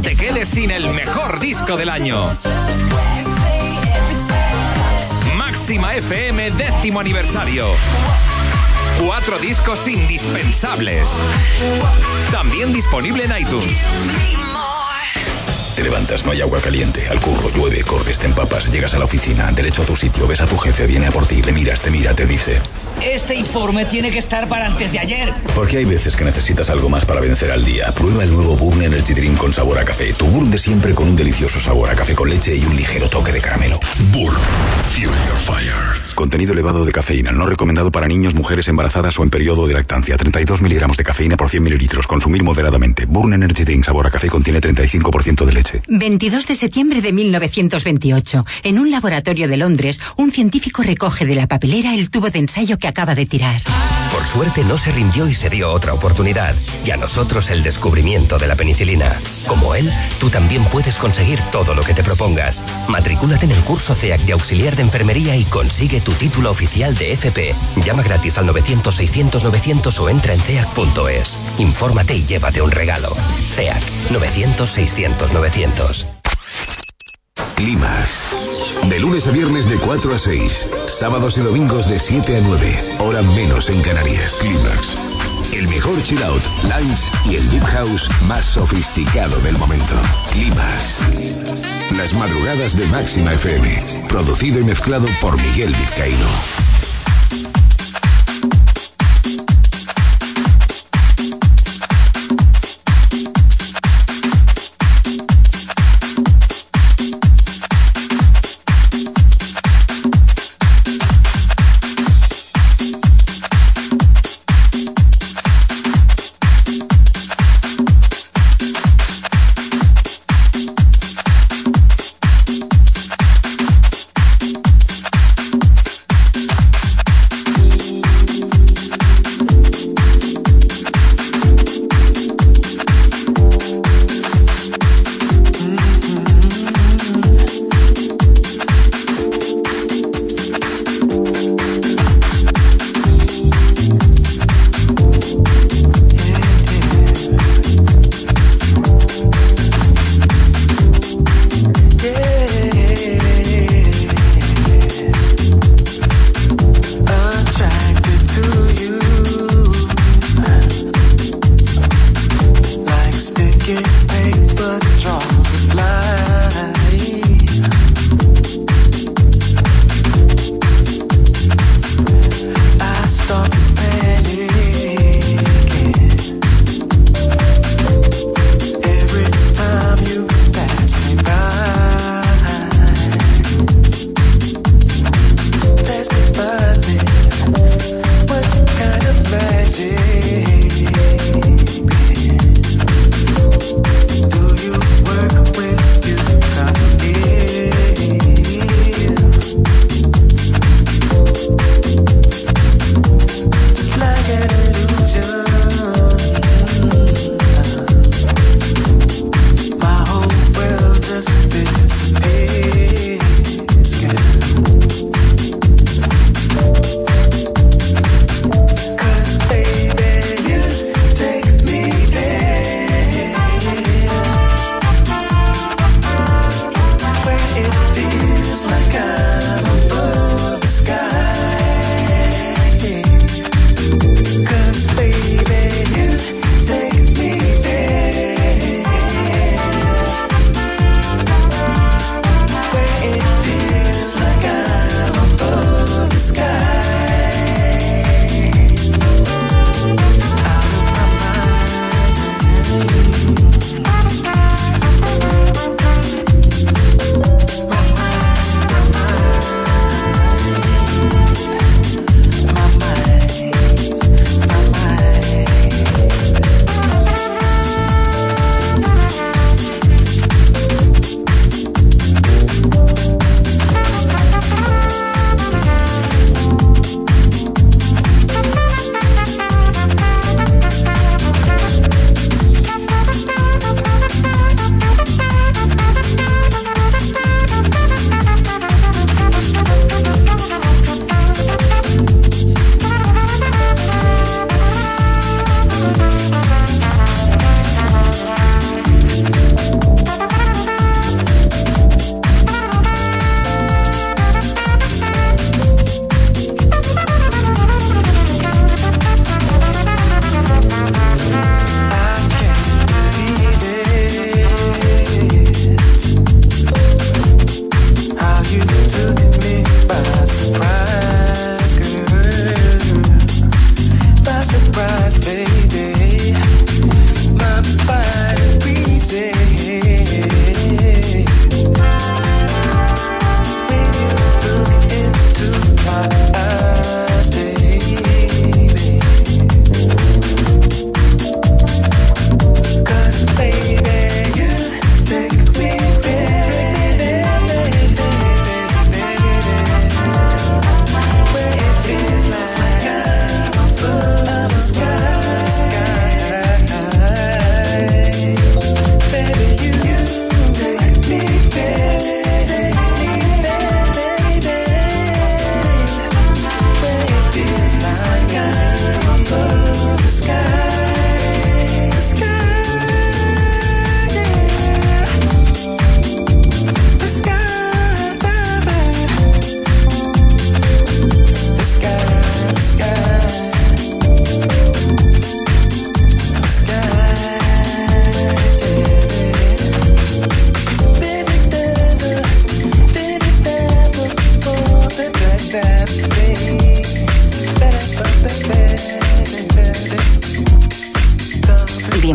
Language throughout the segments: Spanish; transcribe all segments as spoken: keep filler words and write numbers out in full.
te quedes sin el mejor disco del año. Máxima F M décimo aniversario. Cuatro discos indispensables. También disponible en iTunes. Te levantas, no hay agua caliente, al curro, llueve, corres, te empapas, llegas a la oficina, derecho a tu sitio, ves a tu jefe, viene a por ti, le miras, te mira, te dice: este informe tiene que estar para antes de ayer. Porque hay veces que necesitas algo más para vencer al día. Prueba el nuevo Burn Energy Drink con sabor a café. Tu Burn de siempre con un delicioso sabor a café con leche y un ligero toque de caramelo. Burn, Fury of Fire. Contenido elevado de cafeína, no recomendado para niños, mujeres embarazadas o en periodo de lactancia. treinta y dos miligramos de cafeína por cien mililitros. Consumir moderadamente. Burn Energy Drink sabor a café contiene treinta y cinco por ciento de leche. veintidós de septiembre de mil novecientos veintiocho. En un laboratorio de Londres, un científico recoge de la papelera el tubo de ensayo que acaba de tirar. Por suerte no se rindió y se dio otra oportunidad. Y a nosotros el descubrimiento de la penicilina. Como él, tú también puedes conseguir todo lo que te propongas. Matricúlate en el curso C E A C de auxiliar de enfermería y consigue tu título oficial de F P. Llama gratis al novecientos seiscientos novecientos o entra en ceac punto es. Infórmate y llévate un regalo. C E A C novecientos seiscientos novecientos. Clímax. De lunes a viernes de cuatro a seis. Sábados y domingos de siete a nueve. Hora menos en Canarias. Clímax. El mejor chill out, lounge y el deep house más sofisticado del momento. Clímax. Las madrugadas de Máxima F M. Producido y mezclado por Miguel Vizcaíno.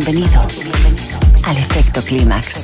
Bienvenido al efecto clímax.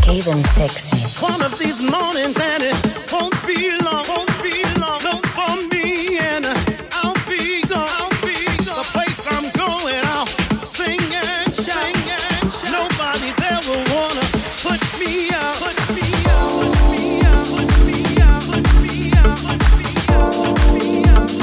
Even sexy. One of these mornings and it won't be long, won't be long, no for me and I'll be gone, I'll be gone. The place I'm going, I'll sing and shout, and shout. Nobody there will wanna put me out, put me out, put me out, put me out, put me out, put me out, put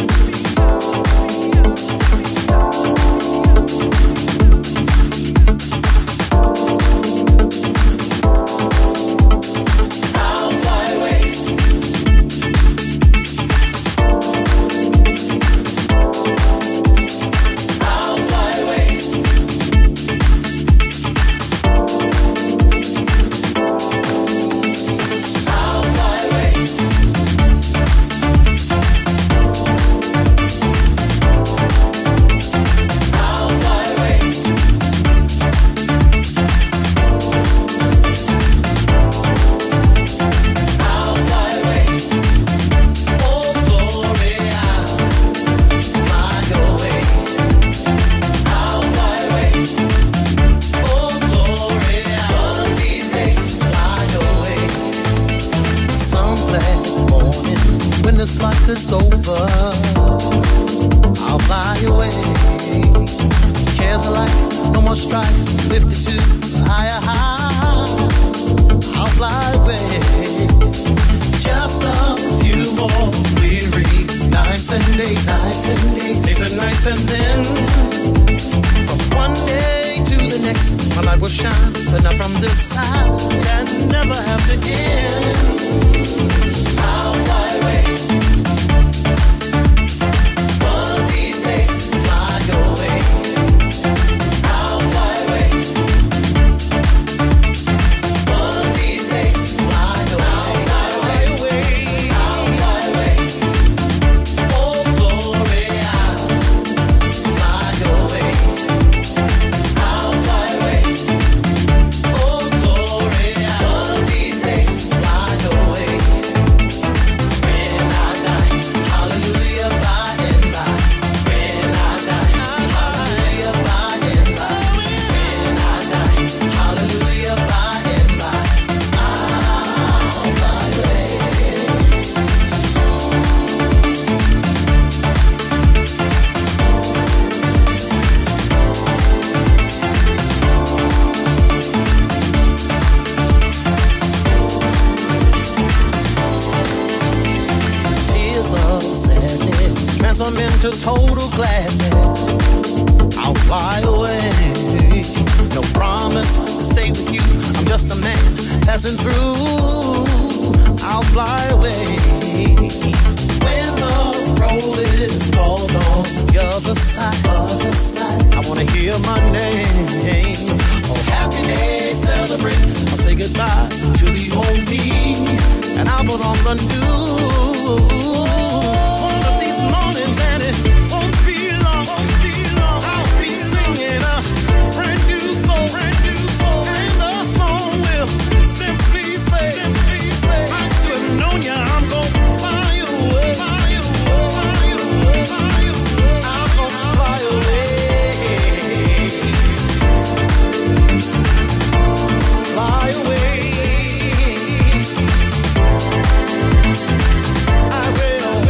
I will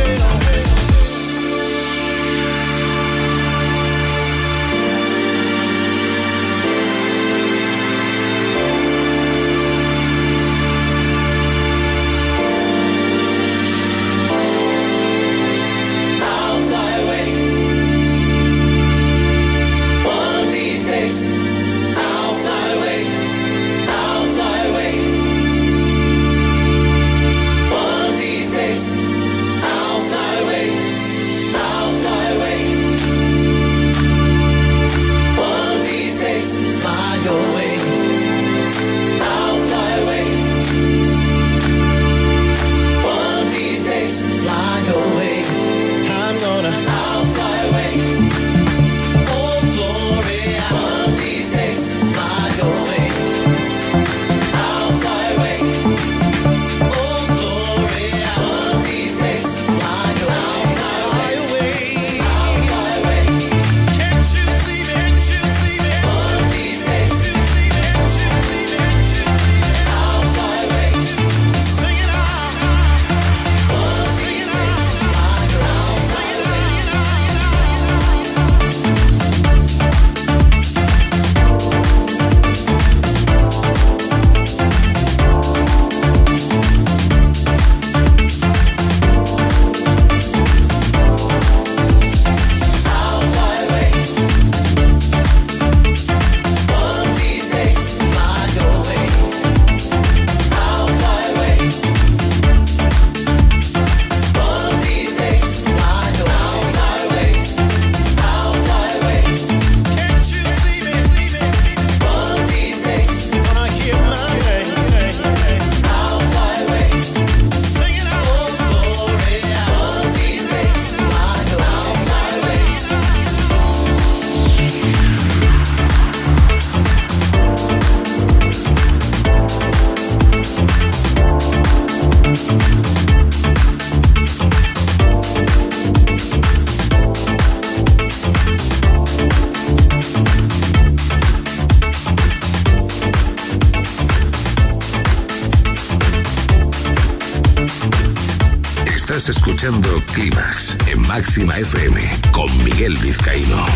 Estás escuchando Clímax en Máxima F M con Miguel Vizcaíno.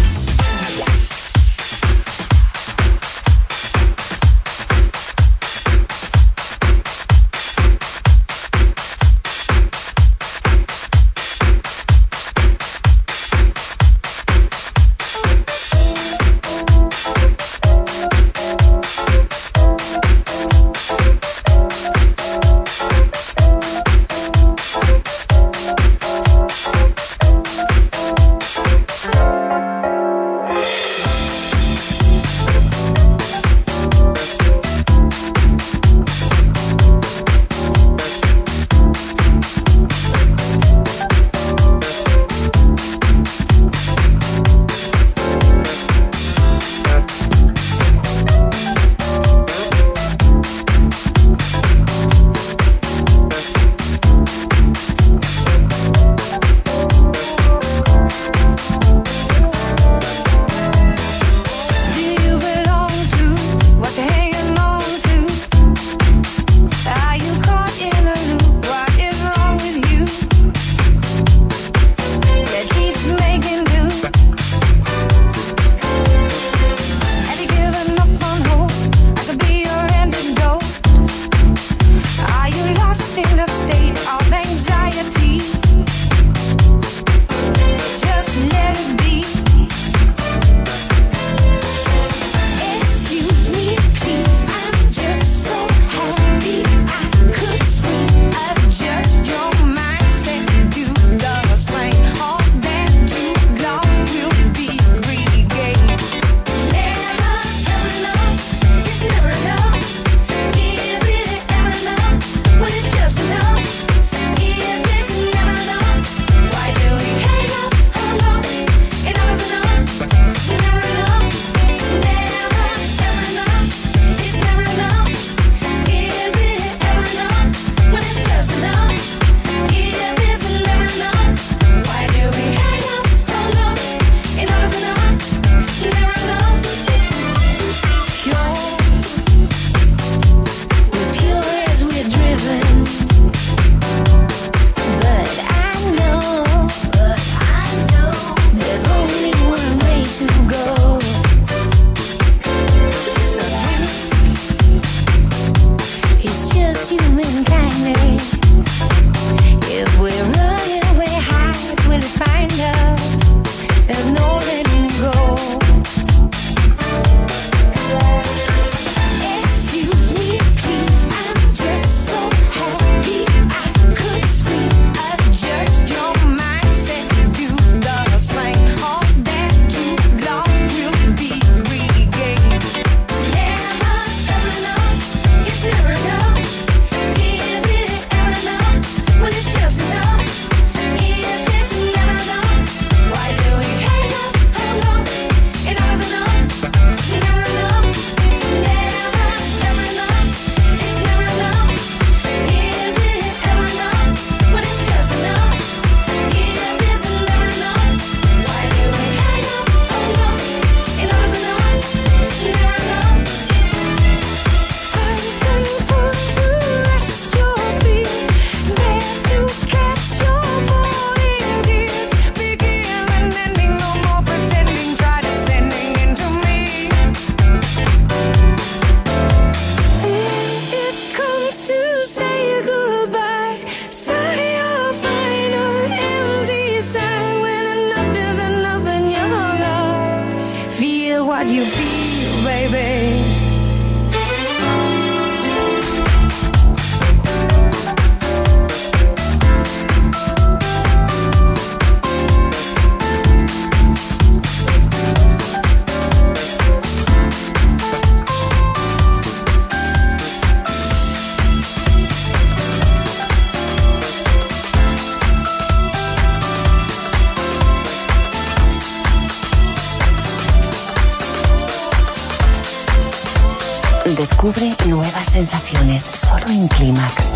Descubre nuevas sensaciones solo en Clímax.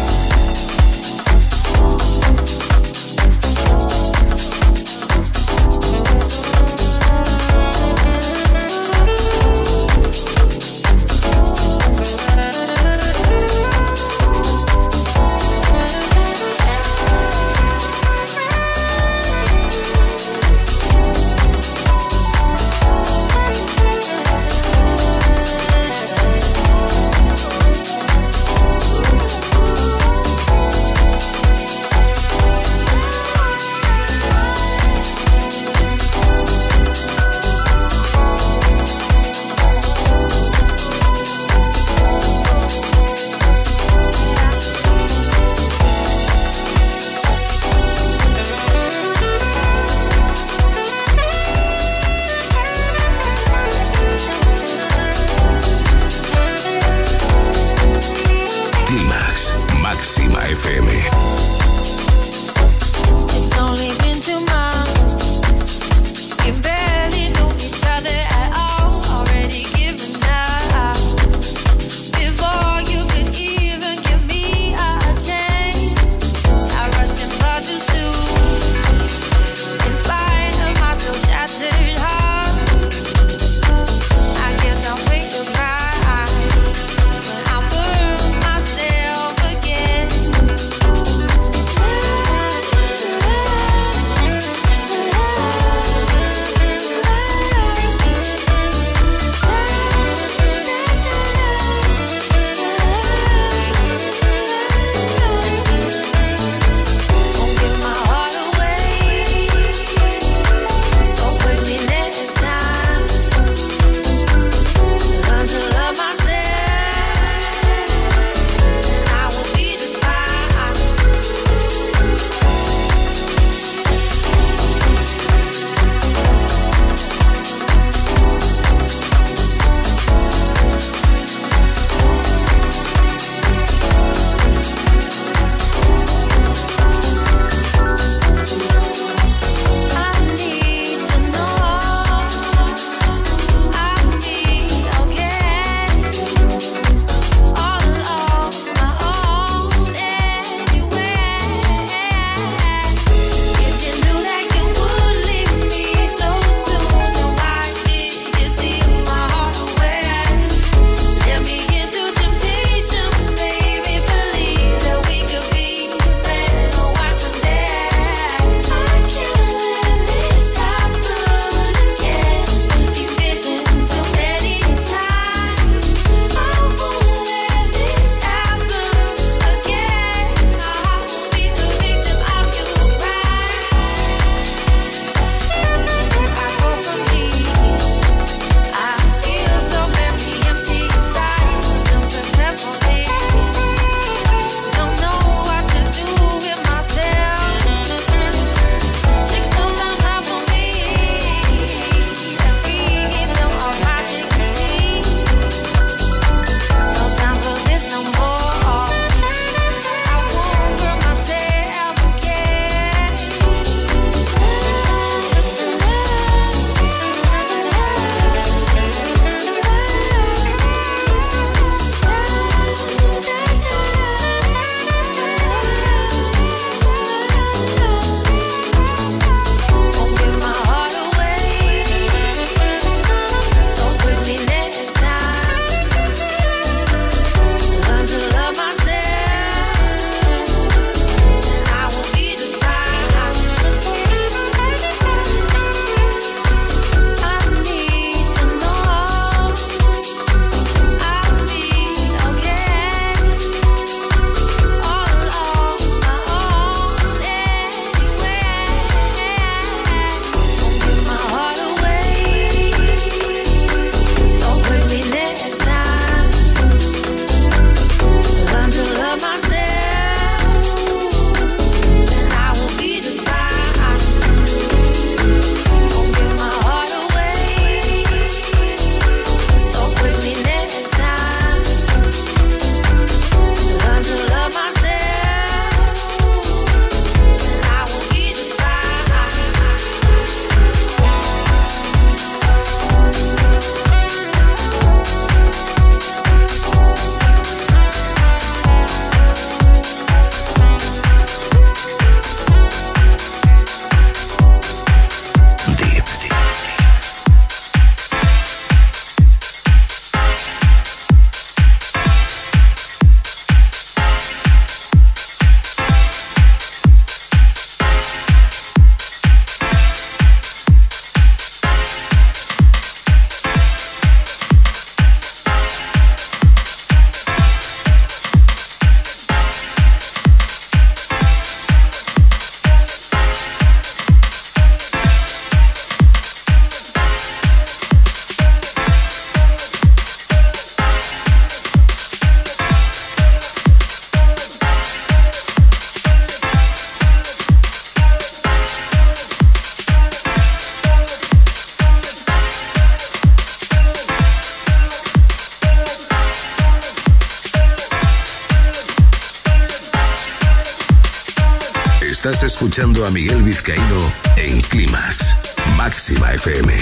Estás escuchando a Miguel Vizcaíno en Clímax, Máxima F M.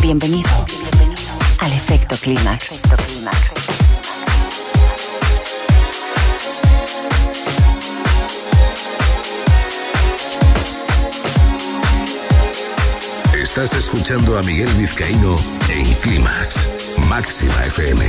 Bienvenido al efecto Clímax. Estás escuchando a Miguel Vizcaíno en Clímax, Máxima F M.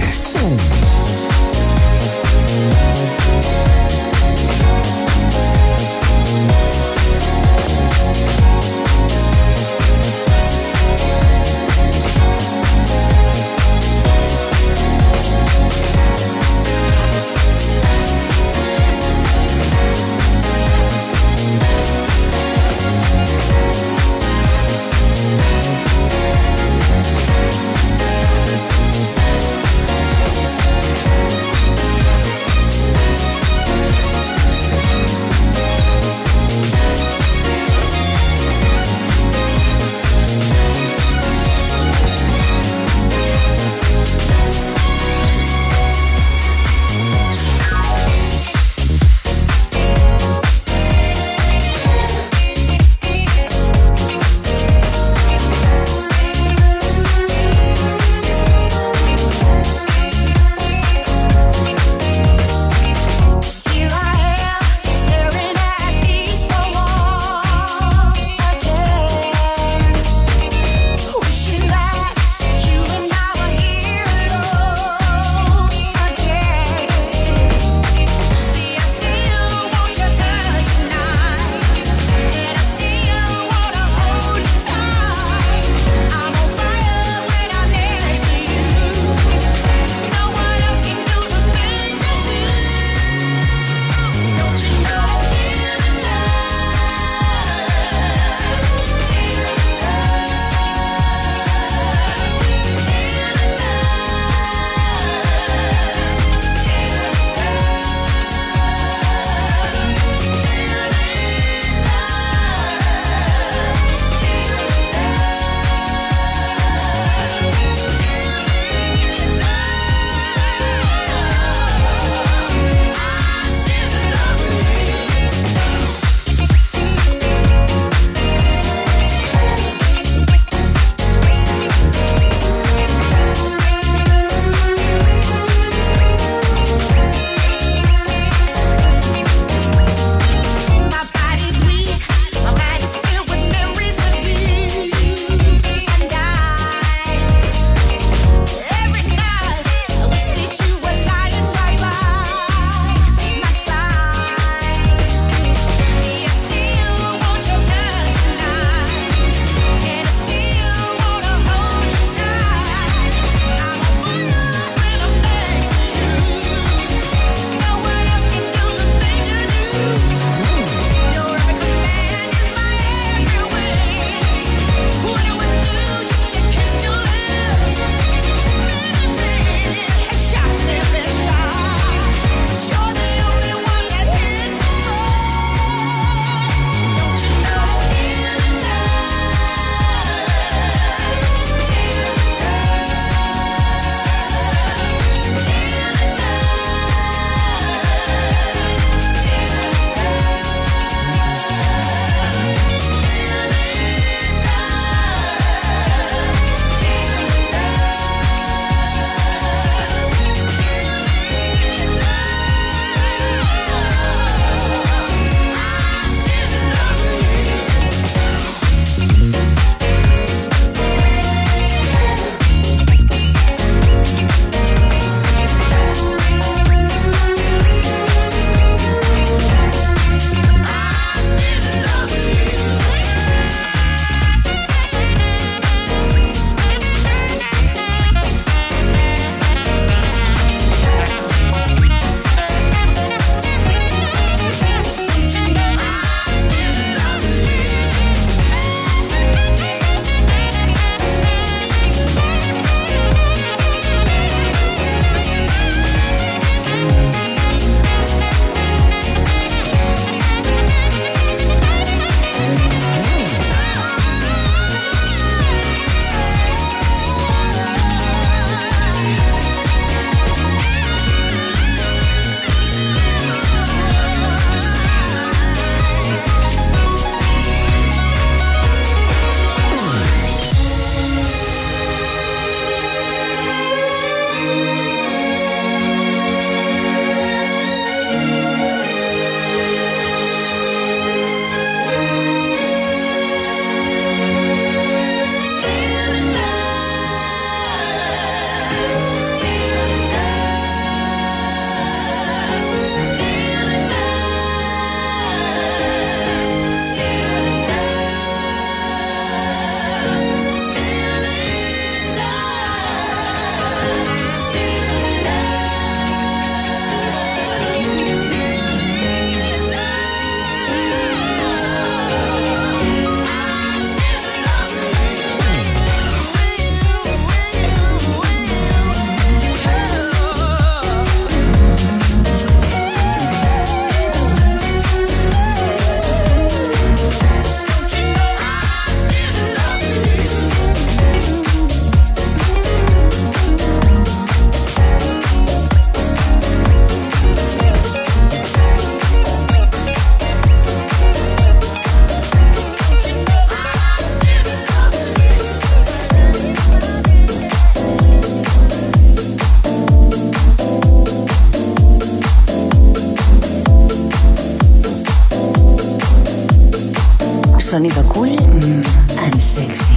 sonido cool mm, and sexy.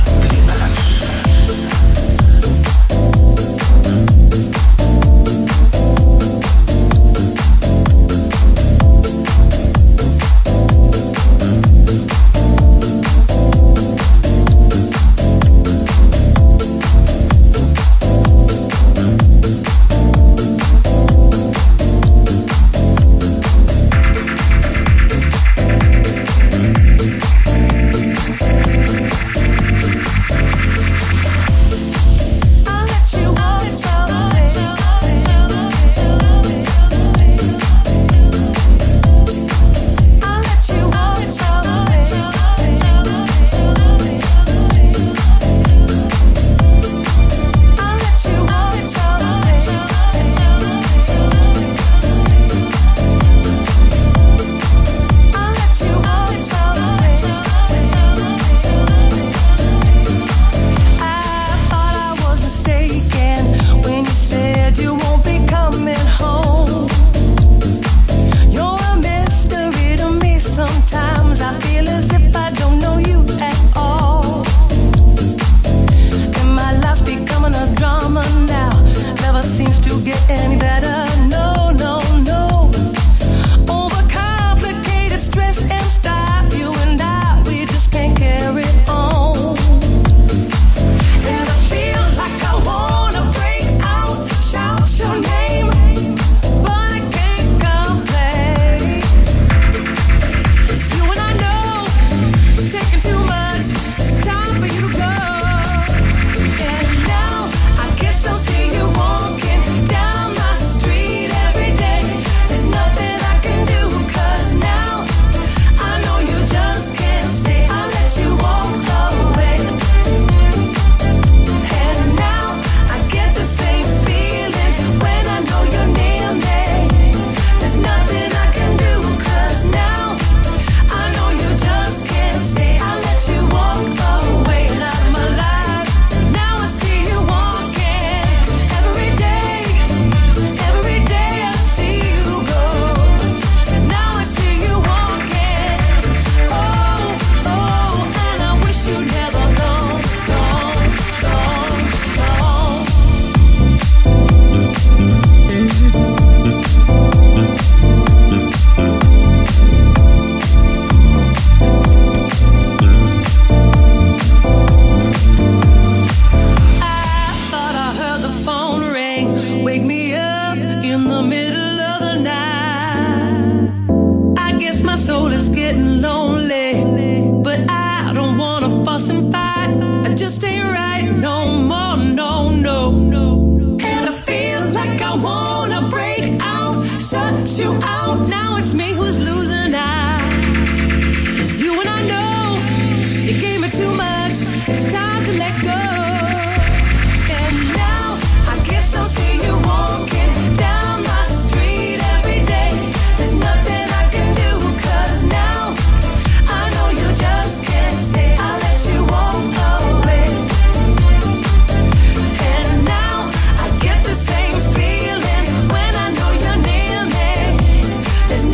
There's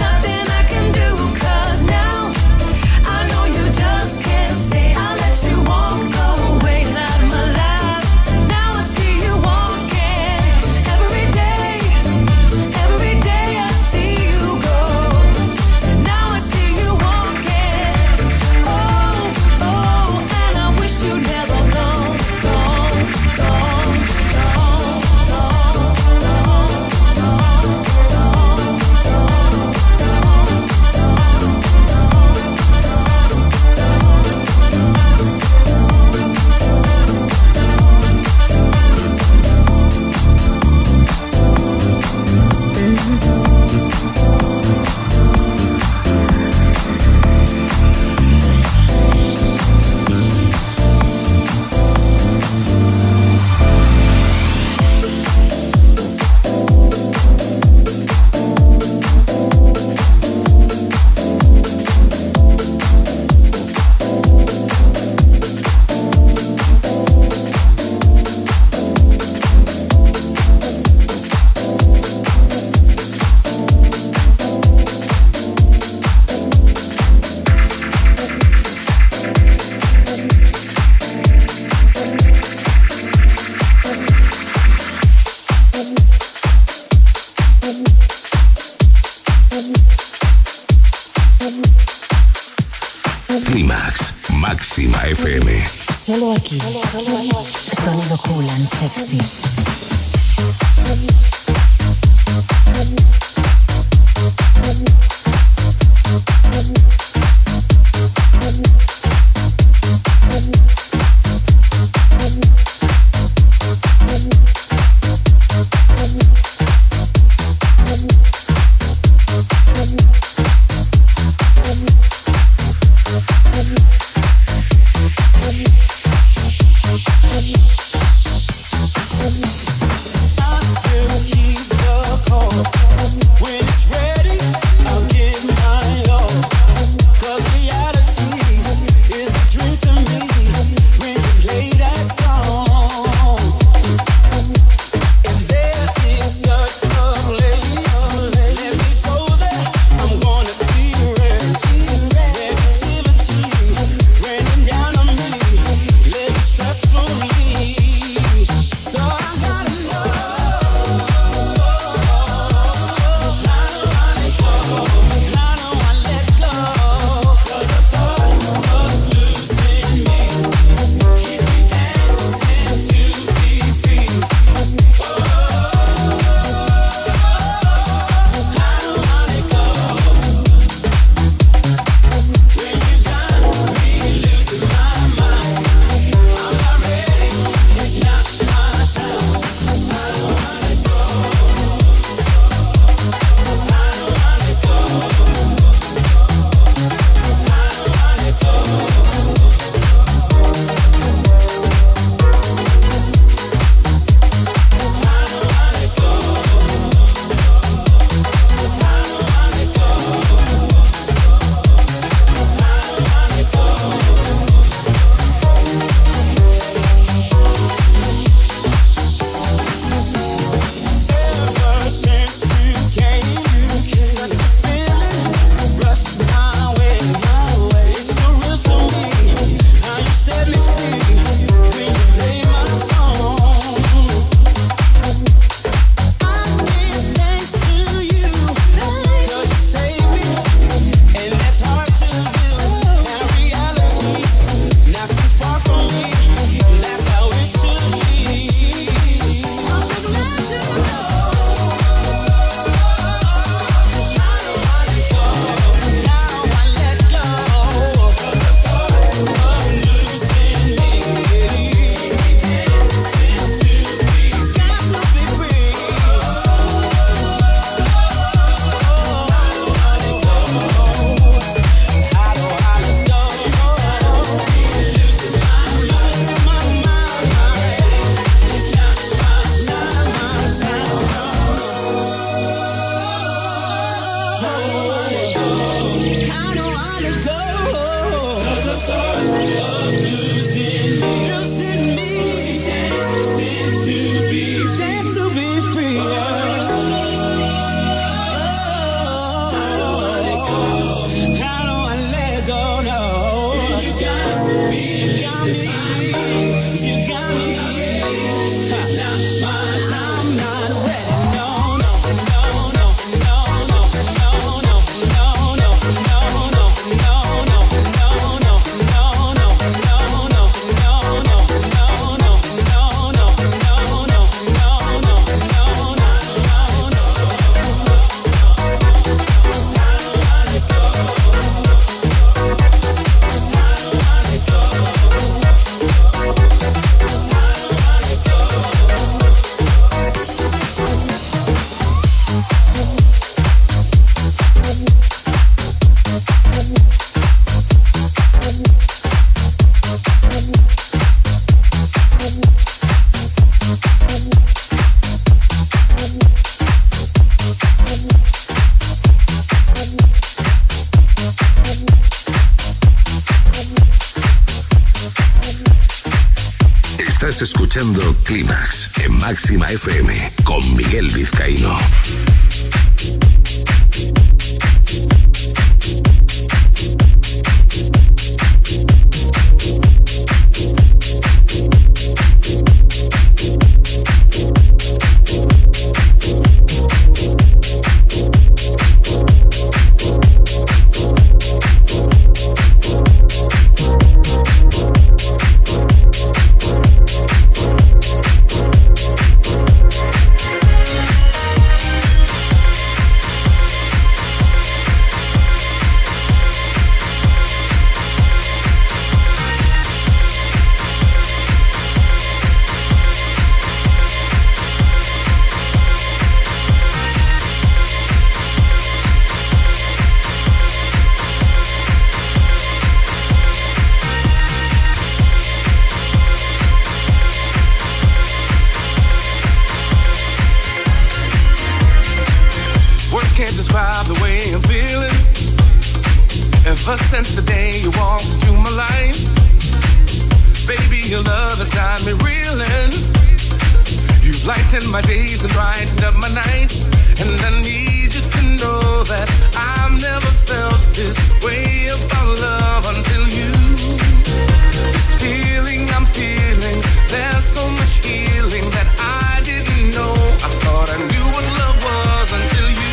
Clímax, Máxima F M. Solo aquí. Sonido cool and sexy. Estás escuchando Clímax en Máxima F M con Miguel Vizcaíno. since the day you walked into my life. Baby, your love has got me reeling. You've lightened my days and brightened up my nights. And I need you to know that I've never felt this way about love until you. This feeling I'm feeling, there's so much healing that I didn't know. I thought I knew what love was until you.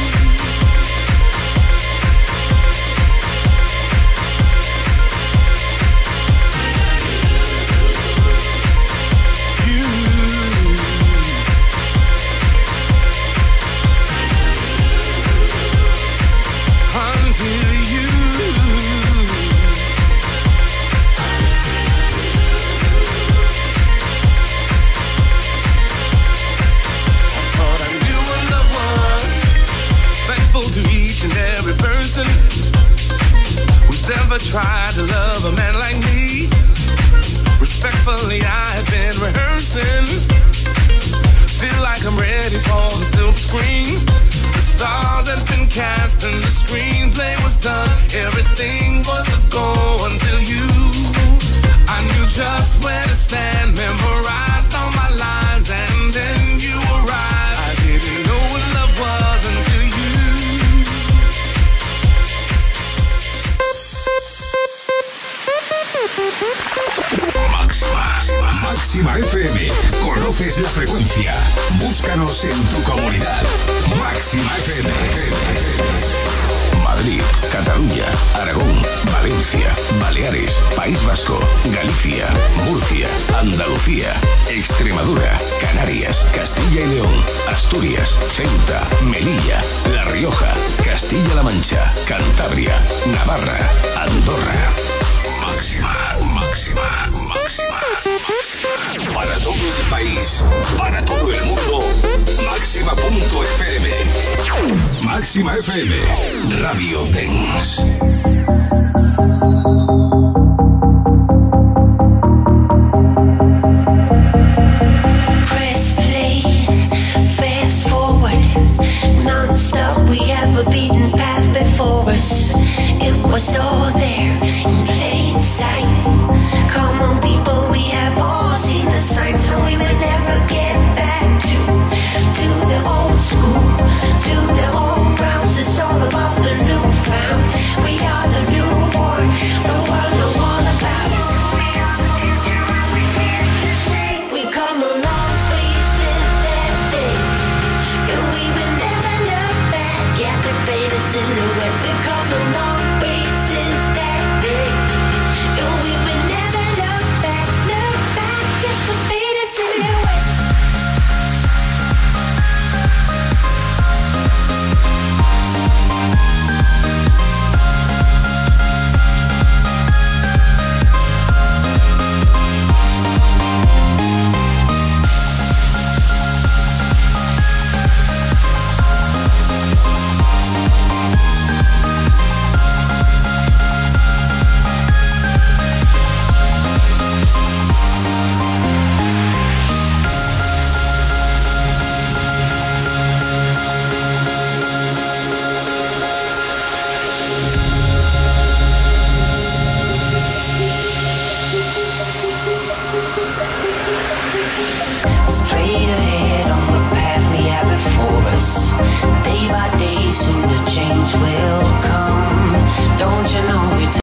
Who's ever tried to love a man like me? Respectfully, I've been rehearsing. Feel like I'm ready for the silver screen. The stars had been cast and the screenplay was done. Everything was a go until you. I knew just where to stand, memorized all my lines, and then you arrived. I didn't know what love was until you. Máxima, Máxima F M. ¿Conoces la frecuencia? Búscanos en tu comunidad. Máxima F M. Madrid, Cataluña, Aragón, Valencia, Baleares, País Vasco, Galicia, Murcia, Andalucía, Extremadura, Canarias, Castilla y León, Asturias, Ceuta, Melilla, La Rioja, Castilla-La Mancha, Cantabria, Navarra, Andorra. Máxima, máxima, máxima, máxima. Para todo el país, para todo el mundo, máxima punto F M. Máxima F M, Radio Dance. Press play, fast forward, non-stop. We have a beaten path before us. It was all there in plain sight.